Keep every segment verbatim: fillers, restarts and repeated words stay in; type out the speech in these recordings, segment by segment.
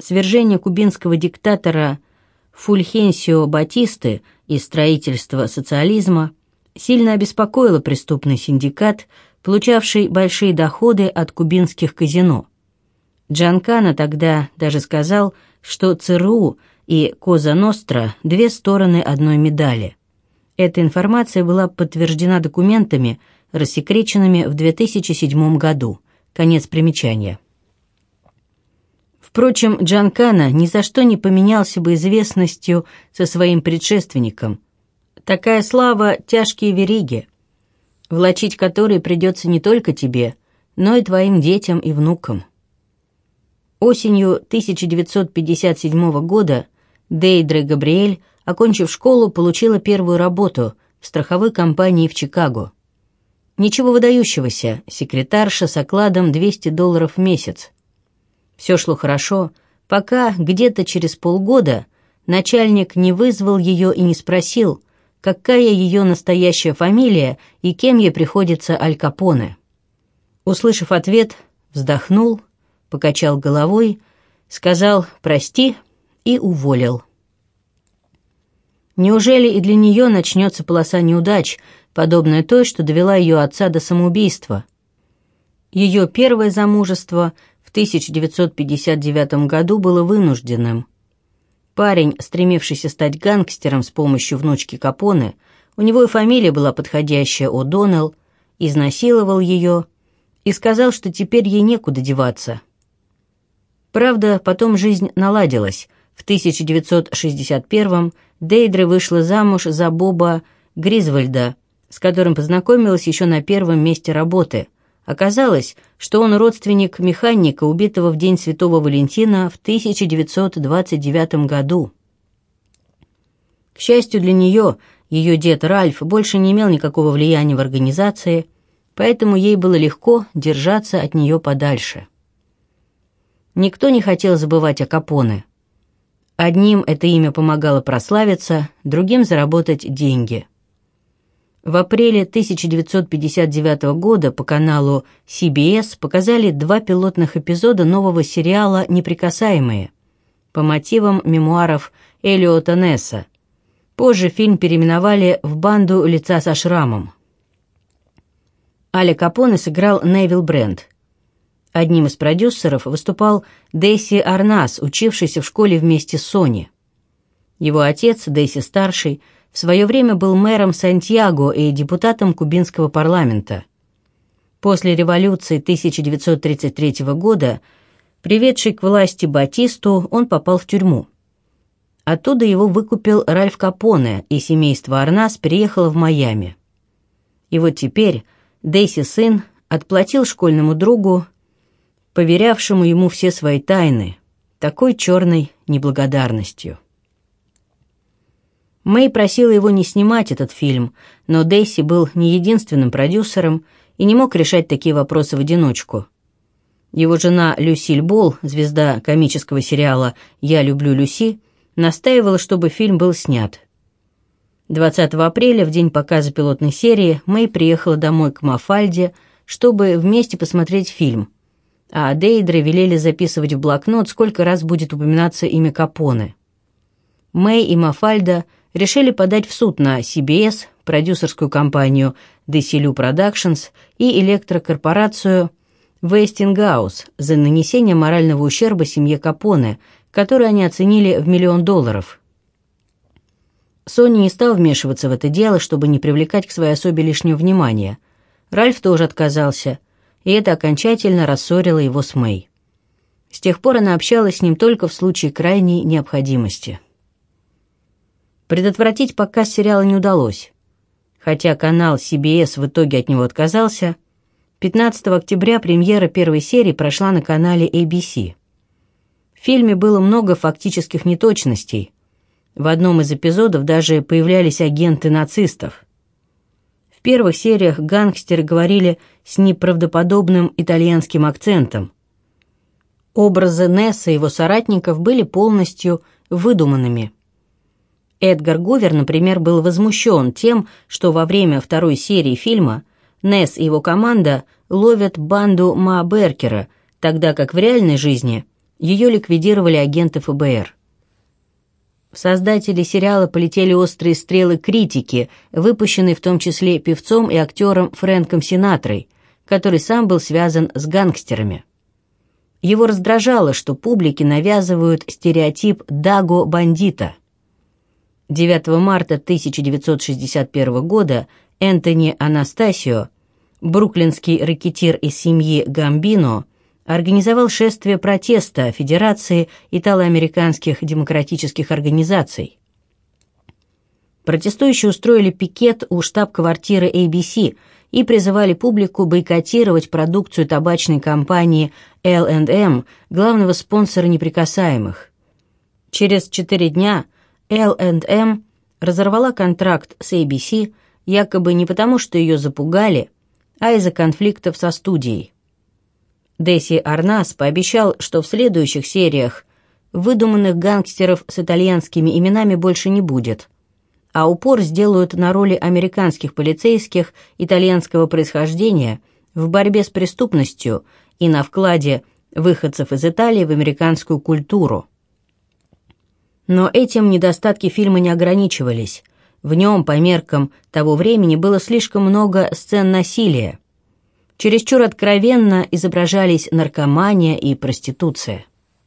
Свержение кубинского диктатора Фульхенсио Батисты и строительство социализма сильно обеспокоило преступный синдикат, получавший большие доходы от кубинских казино. Джанкано тогда даже сказал, что ЦРУ и Коза Ностра – две стороны одной медали. Эта информация была подтверждена документами, рассекреченными в две тысячи седьмом году. Конец примечания. Впрочем, Джанкано ни за что не поменялся бы известностью со своим предшественником. Такая слава – тяжкие вериги, влачить которые придется не только тебе, но и твоим детям и внукам. Осенью тысяча девятьсот пятьдесят седьмого года Дейдре Габриэль, окончив школу, получила первую работу в страховой компании в Чикаго. Ничего выдающегося, секретарша с окладом двести долларов в месяц. Все шло хорошо, пока где-то через полгода начальник не вызвал ее и не спросил, какая ее настоящая фамилия и кем ей приходится Аль Капоне. Услышав ответ, вздохнул, покачал головой, сказал «прости» и уволил. Неужели и для нее начнется полоса неудач, подобная той, что довела ее отца до самоубийства? Ее первое замужество в тысяча девятьсот пятьдесят девятом году было вынужденным. Парень, стремившийся стать гангстером с помощью внучки Капоне, у него и фамилия была подходящая О'Доннелл, изнасиловал ее и сказал, что теперь ей некуда деваться. Правда, потом жизнь наладилась. В тысяча девятьсот шестьдесят первом Дейдре вышла замуж за Боба Гризвольда, с которым познакомилась еще на первом месте работы. Оказалось, что он родственник механика, убитого в день Святого Валентина в тысяча девятьсот двадцать девятом году. К счастью для нее, ее дед Ральф больше не имел никакого влияния в организации, поэтому ей было легко держаться от нее подальше. Никто не хотел забывать о Капоне. Одним это имя помогало прославиться, другим заработать деньги. В апреле тысяча девятьсот пятьдесят девятого года по каналу си би эс показали два пилотных эпизода нового сериала «Неприкасаемые» по мотивам мемуаров Элиота Несса. Позже фильм переименовали в «Банду лица со шрамом». Аля Капоне сыграл Невил Брент. Одним из продюсеров выступал Дейси Арнас, учившийся в школе вместе с Сони. Его отец, Дейси-старший, в свое время был мэром Сантьяго и депутатом кубинского парламента. После революции тысяча девятьсот тридцать третьего года, приведшей к власти Батисту, он попал в тюрьму. Оттуда его выкупил Ральф Капоне, и семейство Арнас переехало в Майами. И вот теперь Дейси сын отплатил школьному другу, поверявшему ему все свои тайны, такой черной неблагодарностью. Мэй просила его не снимать этот фильм, но Дейси был не единственным продюсером и не мог решать такие вопросы в одиночку. Его жена Люсиль Болл, звезда комического сериала «Я люблю Люси», настаивала, чтобы фильм был снят. двадцатого апреля, в день показа пилотной серии, Мэй приехала домой к Мафальде, чтобы вместе посмотреть фильм, а Дейдре велели записывать в блокнот, сколько раз будет упоминаться имя Капоне. Мэй и Мафальда решили подать в суд на си би эс, продюсерскую компанию Desilu Productions и электрокорпорацию Westinghouse за нанесение морального ущерба семье Капоне, который они оценили в миллион долларов. Сони не стал вмешиваться в это дело, чтобы не привлекать к своей особе лишнего внимания. Ральф тоже отказался, и это окончательно рассорило его с Мэй. С тех пор она общалась с ним только в случае крайней необходимости. Предотвратить показ сериала не удалось. Хотя канал си би эс в итоге от него отказался, пятнадцатого октября премьера первой серии прошла на канале эй би си. В фильме было много фактических неточностей. В одном из эпизодов даже появлялись агенты нацистов. В первых сериях гангстеры говорили с неправдоподобным итальянским акцентом. Образы Несса и его соратников были полностью выдуманными. Эдгар Гувер, например, был возмущен тем, что во время второй серии фильма Несс и его команда ловят банду Ма Беркера, тогда как в реальной жизни Ее ликвидировали агенты эф бэ эр. В создатели сериала полетели острые стрелы критики, выпущенные в том числе певцом и актером Фрэнком Синатрой, который сам был связан с гангстерами. Его раздражало, что публике навязывают стереотип даго-бандита. девятого марта тысяча девятьсот шестьдесят первого года Энтони Анастасио, бруклинский рэкетир из семьи Гамбино, организовал шествие протеста Федерации итало-американских демократических организаций. Протестующие устроили пикет у штаб-квартиры эй би си и призывали публику бойкотировать продукцию табачной компании эл энд эм, главного спонсора «Неприкасаемых». Через четыре дня эл энд эм разорвала контракт с эй би си якобы не потому, что ее запугали, а из-за конфликтов со студией. Деси Арнас пообещал, что в следующих сериях выдуманных гангстеров с итальянскими именами больше не будет, а упор сделают на роли американских полицейских итальянского происхождения в борьбе с преступностью и на вкладе выходцев из Италии в американскую культуру. Но этим недостатки фильма не ограничивались. В нем, по меркам того времени, было слишком много сцен насилия. Чересчур откровенно изображались наркомания и проституция.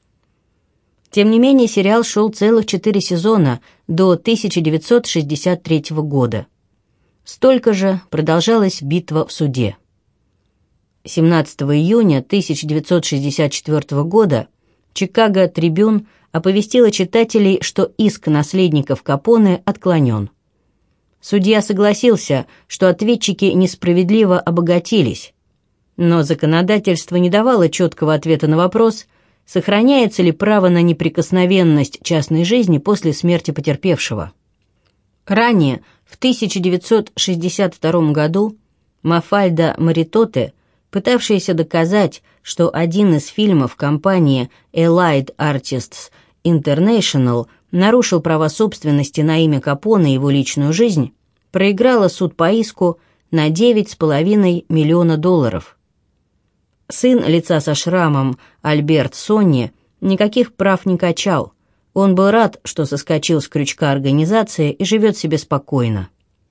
Тем не менее, сериал шел целых четыре сезона до тысяча девятьсот шестьдесят третьего года. Столько же продолжалась битва в суде. семнадцатого июня тысяча девятьсот шестьдесят четвертого года «Чикаго Трибюн» оповестила читателей, что иск наследников Капоне отклонен. Судья согласился, что ответчики несправедливо обогатились, но законодательство не давало четкого ответа на вопрос, сохраняется ли право на неприкосновенность частной жизни после смерти потерпевшего. Ранее, в тысяча девятьсот шестьдесят втором году, Мафальда Маритоте, пытавшаяся доказать, что один из фильмов компании Allied Artists International нарушил права собственности на имя Капоне и его личную жизнь, проиграла суд по иску на девять с половиной миллиона долларов. Сын лица со шрамом Альберт Сонни никаких прав не качал. Он был рад, что соскочил с крючка организации и живет себе спокойно.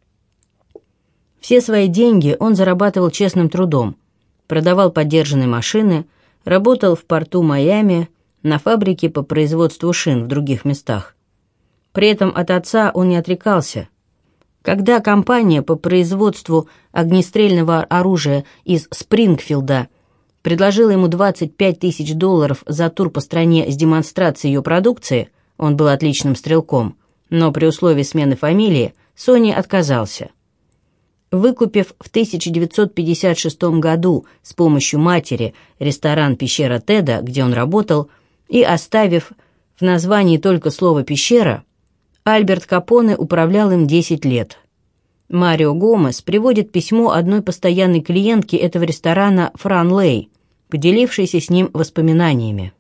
Все свои деньги он зарабатывал честным трудом, продавал подержанные машины, работал в порту Майами, на фабрике по производству шин в других местах. При этом от отца он не отрекался. Когда компания по производству огнестрельного оружия из Спрингфилда предложила ему двадцать пять тысяч долларов за тур по стране с демонстрацией ее продукции, он был отличным стрелком, но при условии смены фамилии Сони отказался. Выкупив в тысяча девятьсот пятьдесят шестом году с помощью матери ресторан «Пещера Теда», где он работал, и оставив в названии только слово «пещера», Альберт Капоне управлял им десять лет. Марио Гомес приводит письмо одной постоянной клиентки этого ресторана Фран Лей, поделившейся с ним воспоминаниями.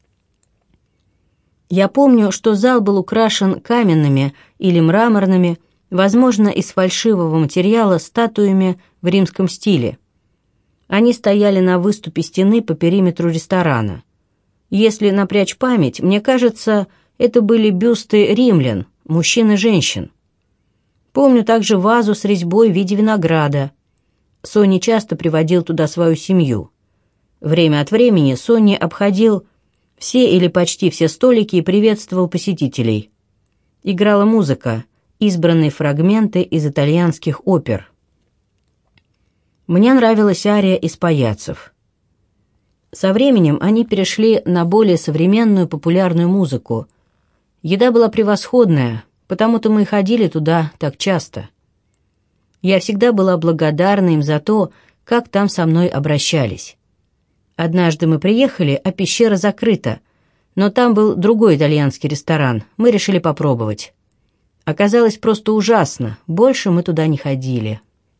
«Я помню, что зал был украшен каменными или мраморными, возможно, из фальшивого материала, статуями в римском стиле. Они стояли на выступе стены по периметру ресторана. Если напрячь память, мне кажется, это были бюсты римлян, мужчин и женщин. Помню также вазу с резьбой в виде винограда. Сони часто приводил туда свою семью. Время от времени Сони обходил все или почти все столики и приветствовал посетителей. Играла музыка, избранные фрагменты из итальянских опер. Мне нравилась ария из «Паяцев». Со временем они перешли на более современную популярную музыку. Еда была превосходная, потому-то мы и ходили туда так часто. Я всегда была благодарна им за то, как там со мной обращались. Однажды мы приехали, а пещера закрыта, но там был другой итальянский ресторан, мы решили попробовать. Оказалось просто ужасно, больше мы туда не ходили.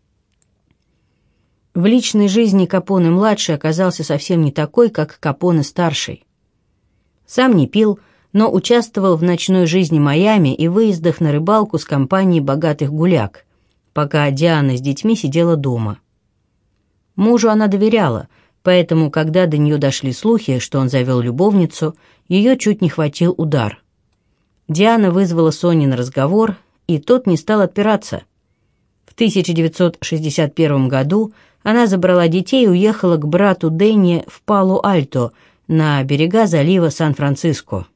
В личной жизни Капоне-младший оказался совсем не такой, как Капоне-старший. Сам не пил, но участвовал в ночной жизни Майами и выездах на рыбалку с компанией богатых гуляк, пока Диана с детьми сидела дома. Мужу она доверяла, Поэтому, когда до нее дошли слухи, что он завел любовницу, ее чуть не хватил удар. Диана вызвала Сони на разговор, и тот не стал отпираться. В тысяча девятьсот шестьдесят первом году она забрала детей и уехала к брату Дэнни в Пало-Альто, на берега залива Сан-Франциско.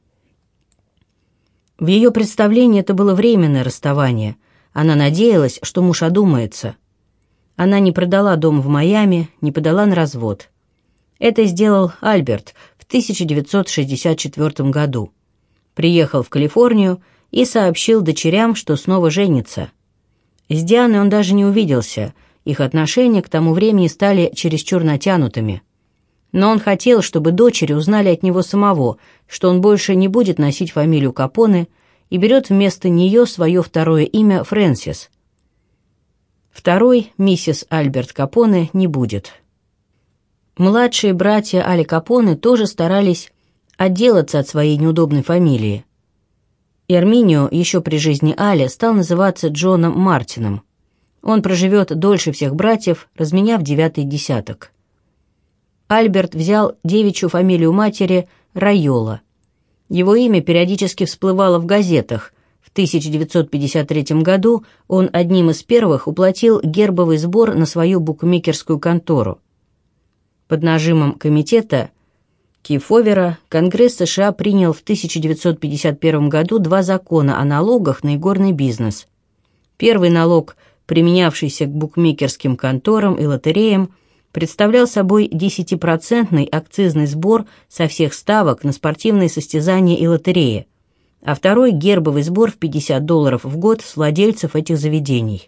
В ее представлении это было временное расставание. Она надеялась, что муж одумается. Она не продала дом в Майами, не подала на развод. Это сделал Альберт в тысяча девятьсот шестьдесят четвёртом году. Приехал в Калифорнию и сообщил дочерям, что снова женится. С Дианой он даже не увиделся, их отношения к тому времени стали чересчур натянутыми. Но он хотел, чтобы дочери узнали от него самого, что он больше не будет носить фамилию Капоне и берет вместо нее свое второе имя Фрэнсис. Второй, миссис Альберт Капоне, не будет. Младшие братья Али Капоне тоже старались отделаться от своей неудобной фамилии. Эрминио еще при жизни Али стал называться Джоном Мартином. Он проживет дольше всех братьев, разменяв девятый десяток. Альберт взял девичью фамилию матери Райола. Его имя периодически всплывало в газетах. В тысяча девятьсот пятьдесят третьем году он одним из первых уплатил гербовый сбор на свою букмекерскую контору. Под нажимом комитета Кифовера Конгресс США принял в тысяча девятьсот пятьдесят первом году два закона о налогах на игорный бизнес. Первый налог, применявшийся к букмекерским конторам и лотереям, представлял собой десятипроцентный акцизный сбор со всех ставок на спортивные состязания и лотереи, а второй – гербовый сбор в пятьдесят долларов в год с владельцев этих заведений.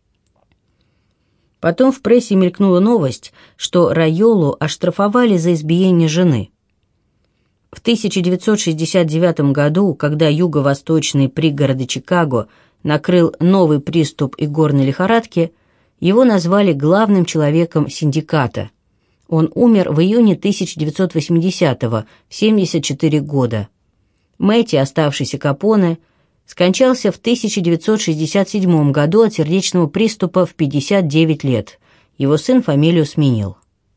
Потом в прессе мелькнула новость, что Райолу оштрафовали за избиение жены. В тысяча девятьсот шестьдесят девятом году, когда юго-восточные пригороды Чикаго накрыл новый приступ игорной лихорадки, его назвали главным человеком синдиката. Он умер в июне тысяча девятьсот восьмидесятого, в семьдесят четыре года. Мэтти, оставшийся Капоне, скончался в тысяча девятьсот шестьдесят седьмом году от сердечного приступа в пятьдесят девять лет. Его сын фамилию сменил.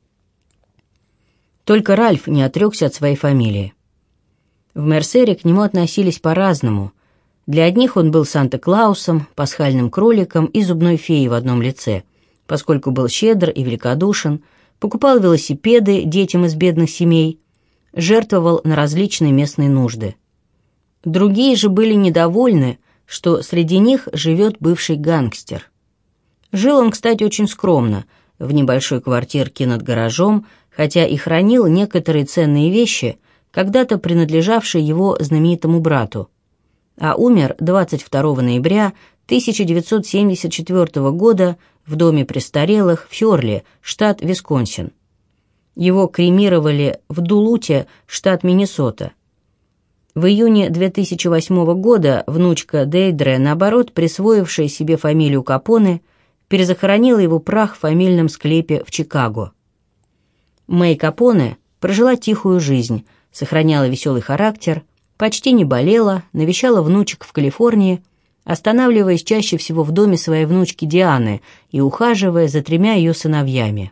Только Ральф не отрекся от своей фамилии. В Мерсере к нему относились по-разному. Для одних он был Санта-Клаусом, пасхальным кроликом и зубной феей в одном лице, поскольку был щедр и великодушен, покупал велосипеды детям из бедных семей, жертвовал на различные местные нужды. Другие же были недовольны, что среди них живет бывший гангстер. Жил он, кстати, очень скромно, в небольшой квартирке над гаражом, хотя и хранил некоторые ценные вещи, когда-то принадлежавшие его знаменитому брату, а умер двадцать второго ноября тысяча девятьсот семьдесят четвёртого года в доме престарелых в Фёрли, штат Висконсин. Его кремировали в Дулуте, штат Миннесота. В июне две тысячи восьмого года внучка Дейдре, наоборот, присвоившая себе фамилию Капоне, перезахоронила его прах в фамильном склепе в Чикаго. Мэй Капоне прожила тихую жизнь, сохраняла веселый характер, почти не болела, навещала внучек в Калифорнии, останавливаясь чаще всего в доме своей внучки Дианы и ухаживая за тремя ее сыновьями.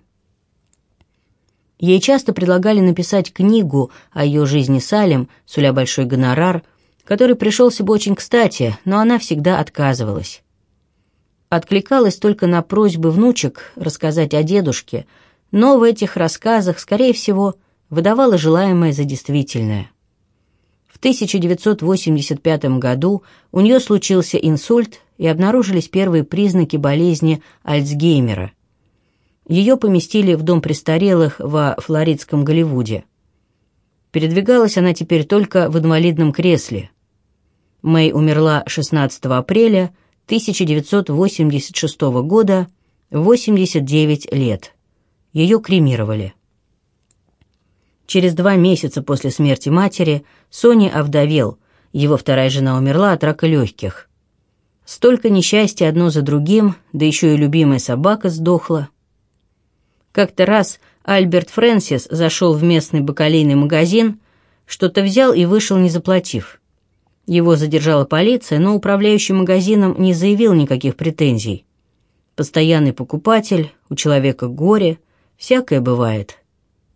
Ей часто предлагали написать книгу о ее жизни с Алем, суля большой гонорар, который пришелся бы очень кстати, но она всегда отказывалась. Откликалась только на просьбы внучек рассказать о дедушке, но в этих рассказах, скорее всего, выдавала желаемое за действительное. В тысяча девятьсот восемьдесят пятом году у нее случился инсульт и обнаружились первые признаки болезни Альцгеймера. Ее поместили в дом престарелых во флоридском Голливуде. Передвигалась она теперь только в инвалидном кресле. Мэй умерла шестнадцатого апреля тысяча девятьсот восемьдесят шестого года в восемьдесят девять лет. Ее кремировали. Через два месяца после смерти матери Сони овдовел, его вторая жена умерла от рака легких. Столько несчастья одно за другим, да еще и любимая собака сдохла. Как-то раз Альберт Фрэнсис зашел в местный бакалейный магазин, что-то взял и вышел, не заплатив. Его задержала полиция, но управляющий магазином не заявил никаких претензий. Постоянный покупатель, у человека горе, всякое бывает.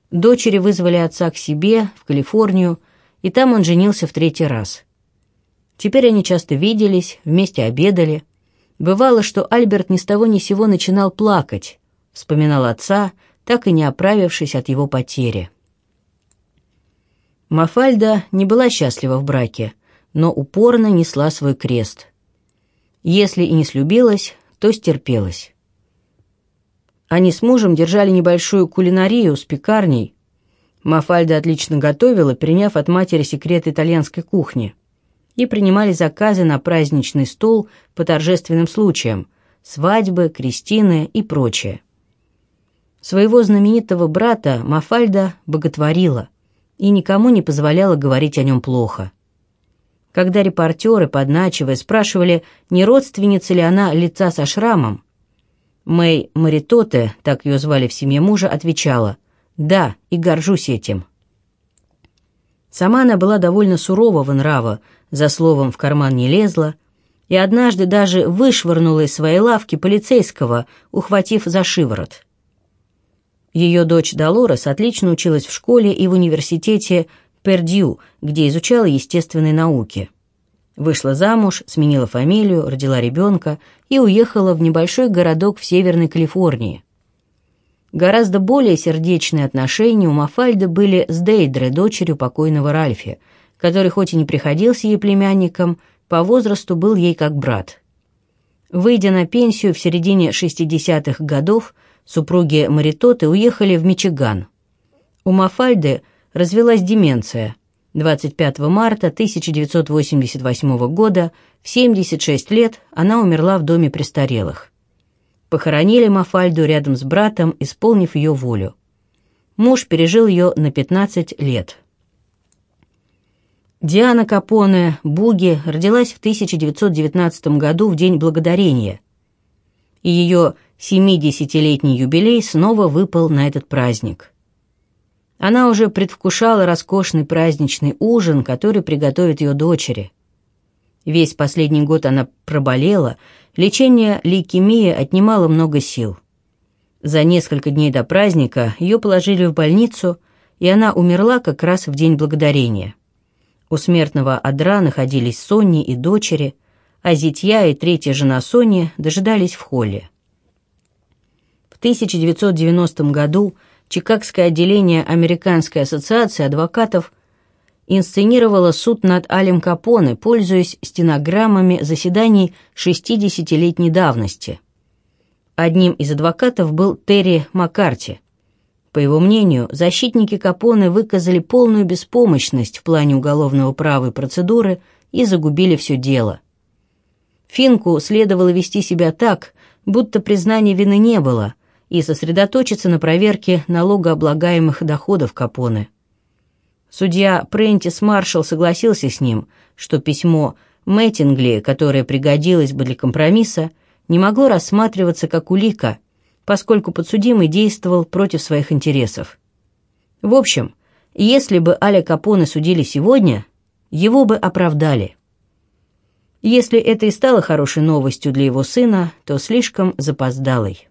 Дочери вызвали отца к себе, в Калифорнию, и там он женился в третий раз. Теперь они часто виделись, вместе обедали. Бывало, что Альберт ни с того ни сего начинал плакать, вспоминал отца, так и не оправившись от его потери. Мафальда не была счастлива в браке, но упорно несла свой крест. Если и не слюбилась, то стерпелась. Они с мужем держали небольшую кулинарию с пекарней. Мафальда отлично готовила, переняв от матери секрет итальянской кухни, и принимали заказы на праздничный стол по торжественным случаям, свадьбы, крестины и прочее. Своего знаменитого брата Мафальда боготворила и никому не позволяла говорить о нем плохо. Когда репортеры, подначивая, спрашивали, не родственница ли она лица со шрамом, Мэй Маритоте, так ее звали в семье мужа, отвечала: «Да, и горжусь этим». Сама она была довольно сурового нрава, за словом в карман не лезла, и однажды даже вышвырнула из своей лавки полицейского, ухватив за шиворот. Ее дочь Долорес отлично училась в школе и в университете Пердью, где изучала естественные науки. Вышла замуж, сменила фамилию, родила ребенка и уехала в небольшой городок в Северной Калифорнии. Гораздо более сердечные отношения у Мафальды были с Дейдре, дочерью покойного Ральфи, который хоть и не приходился ей племянником, по возрасту был ей как брат. Выйдя на пенсию в середине шестидесятых годов, супруги Маритоты уехали в Мичиган. У Мафальды развелась деменция. двадцать пятого марта тысяча девятьсот восемьдесят восьмого года, в семьдесят шесть лет, она умерла в доме престарелых. Похоронили Мафальду рядом с братом, исполнив ее волю. Муж пережил ее на пятнадцать лет. Диана Капоне Буги родилась в тысяча девятьсот девятнадцатом году в День Благодарения, и ее семидесятилетний юбилей снова выпал на этот праздник. Она уже предвкушала роскошный праздничный ужин, который приготовит ее дочери. Весь последний год она проболела, лечение лейкемии отнимало много сил. За несколько дней до праздника ее положили в больницу, и она умерла как раз в День Благодарения. У смертного одра находились Сонни и дочери, а зятья и третья жена Сони дожидались в холле. В тысяча девятьсот девяностом году Чикагское отделение Американской ассоциации адвокатов инсценировало суд над Алем Капоне, пользуясь стенограммами заседаний шестидесятилетней давности. Одним из адвокатов был Терри Маккарти. По его мнению, защитники Капоне выказали полную беспомощность в плане уголовного права и процедуры и загубили все дело. Финку следовало вести себя так, будто признания вины не было, и сосредоточиться на проверке налогооблагаемых доходов Капоне. Судья Прентис Маршалл согласился с ним, что письмо Мэттингли, которое пригодилось бы для компромисса, не могло рассматриваться как улика, поскольку подсудимый действовал против своих интересов. В общем, если бы Аля Капоне судили сегодня, его бы оправдали. Если это и стало хорошей новостью для его сына, то слишком запоздалой.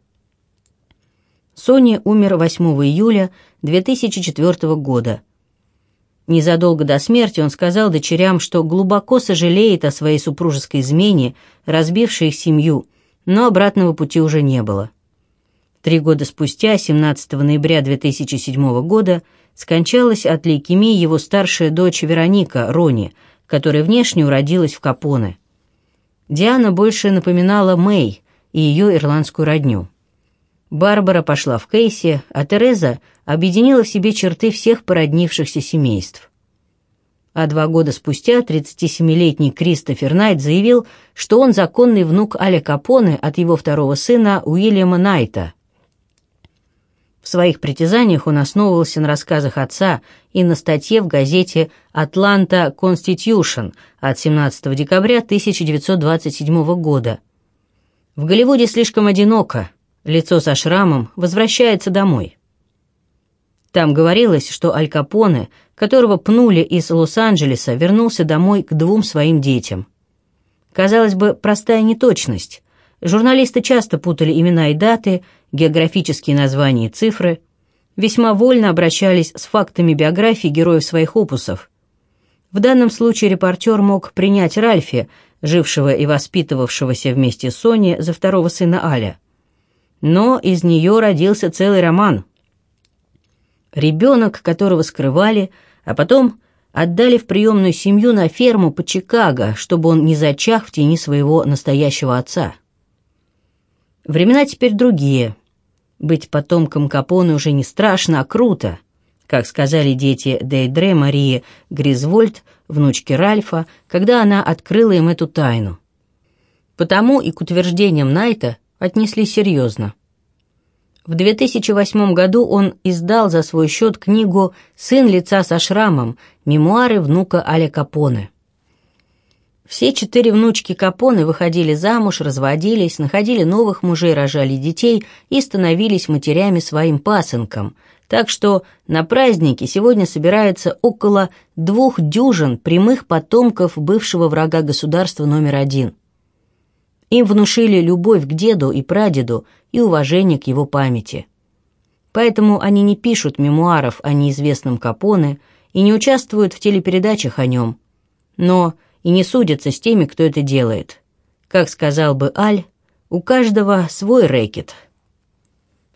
Сони умер восьмого июля две тысячи четвёртого года. Незадолго до смерти он сказал дочерям, что глубоко сожалеет о своей супружеской измене, разбившей их семью, но обратного пути уже не было. Три года спустя, семнадцатого ноября две тысячи седьмого года, скончалась от лейкемии его старшая дочь Вероника, Рони, которая внешне уродилась в Капоне. Диана больше напоминала Мэй и ее ирландскую родню. Барбара пошла в Кейси, а Тереза объединила в себе черты всех породнившихся семейств. А два года спустя тридцатисемилетний Кристофер Найт заявил, что он законный внук Аля Капоне от его второго сына Уильяма Найта. В своих притязаниях он основывался на рассказах отца и на статье в газете «Атланта Конститьюшн» от семнадцатого декабря тысяча девятьсот двадцать седьмого года. «В Голливуде слишком одиноко. Лицо со шрамом возвращается домой». Там говорилось, что Аль Капоне, которого пнули из Лос-Анджелеса, вернулся домой к двум своим детям. Казалось бы, простая неточность. Журналисты часто путали имена и даты, географические названия и цифры. весьма вольно обращались с фактами биографии героев своих опусов. В данном случае репортер мог принять Ральфи, жившего и воспитывавшегося вместе с Сони, за второго сына Аля. Но из нее родился целый роман. Ребенок, которого скрывали, а потом отдали в приемную семью на ферму под Чикаго, чтобы он не зачах в тени своего настоящего отца. Времена теперь другие. Быть потомком Капоне уже не страшно, а круто, как сказали дети Дейдре Марии Гризвольд, внучки Ральфа, когда она открыла им эту тайну. Потому и к утверждениям Найта отнеслись серьезно. В две тысячи восьмом году он издал за свой счет книгу «Сын лица со шрамом. Мемуары внука Аля Капоне». Все четыре внучки Капоне выходили замуж, разводились, находили новых мужей, рожали детей и становились матерями своим пасынкам, так что на празднике сегодня собирается около двух дюжин прямых потомков бывшего врага государства номер один. Им внушили любовь к деду и прадеду и уважение к его памяти. Поэтому они не пишут мемуаров о неизвестном Капоне и не участвуют в телепередачах о нем, но и не судятся с теми, кто это делает. Как сказал бы Аль, у каждого свой рэкет.